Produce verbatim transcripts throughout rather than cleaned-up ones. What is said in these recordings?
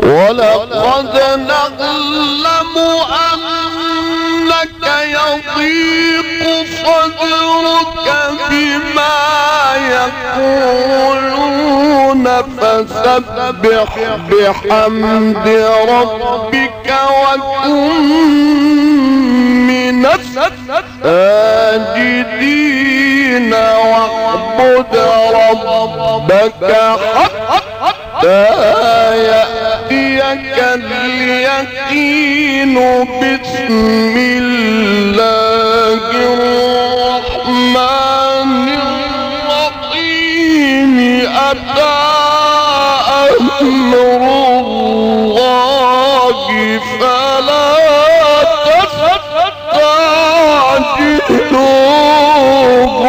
ولقد نعلم أنك يضيق صدرك بما يقولون فسبح بحمد ربك وكن من الساجدين واعبد ربك حتى يأتيك اليقين بسم الله الرحمن الرحيم أتى أمر الله فلا تستعجلوه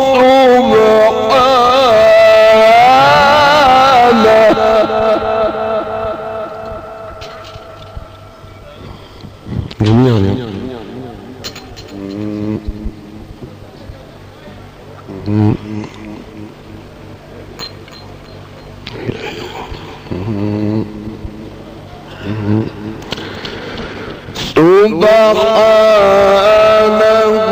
سبحانه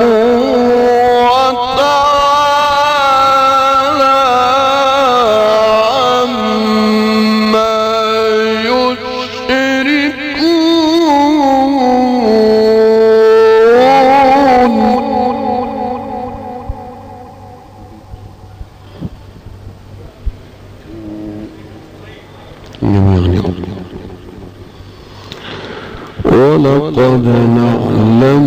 وتعالى عما يشركون. ولقد نعلم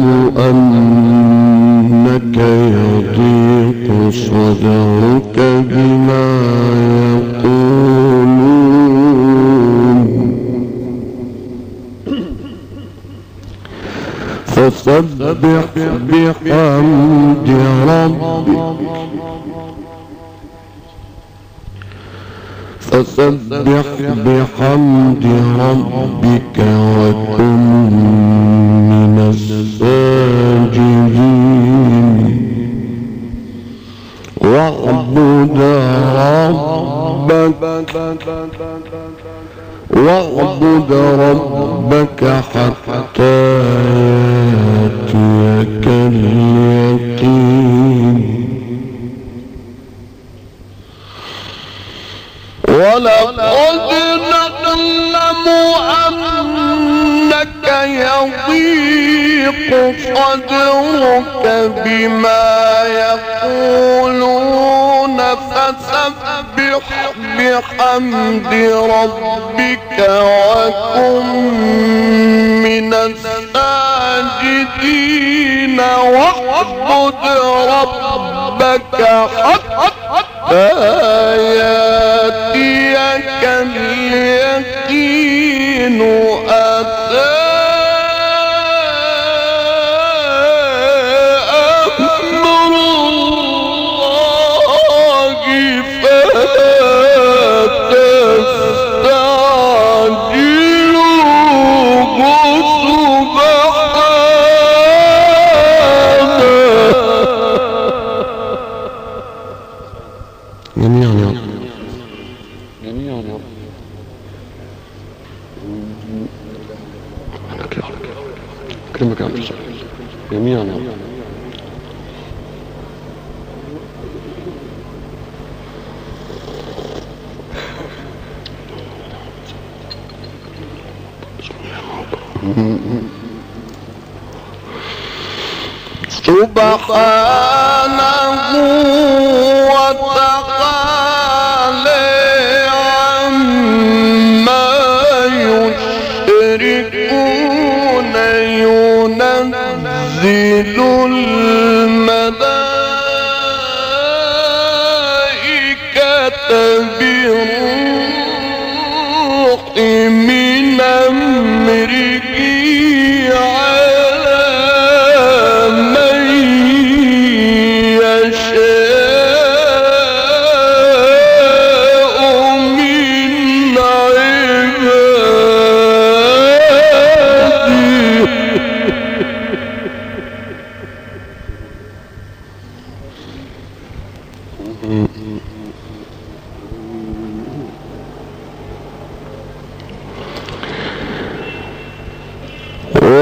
أنك يضيق صدرك بما يقولون فسبح بحمد ربك فسبح بحمد ربك وكن من الساجدين واعبد ربك واعبد ربك حتى يأتيك اليقين. ولقد نعلم أنك يضيق صدرك بما يقولون فسبح بحمد ربك وكن من الساجدين واعبد ربك حتى يأتيك اليقين. أتى أمر الله فلا تستعجلوه سبحانه. جميعا يا رب جميعا يا رب أكرمك يا رب جميعا يا رب. سبحانه وتعالى عما يشركون ينزل الملائكة بالروح من أمره على من يشاء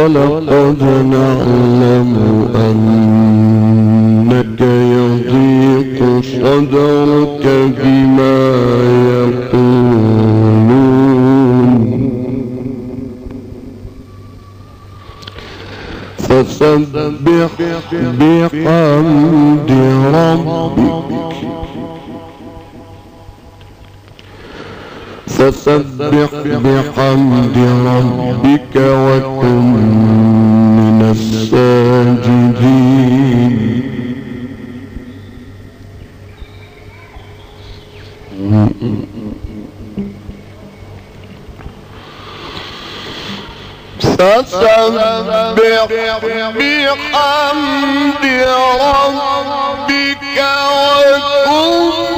ولقد نعلم أنك يضيق صدرك بما يقولون فسبح بحمد ربك فسبح بحمد ربك وكن من الساجدين. فسبح بحمد ربك وكن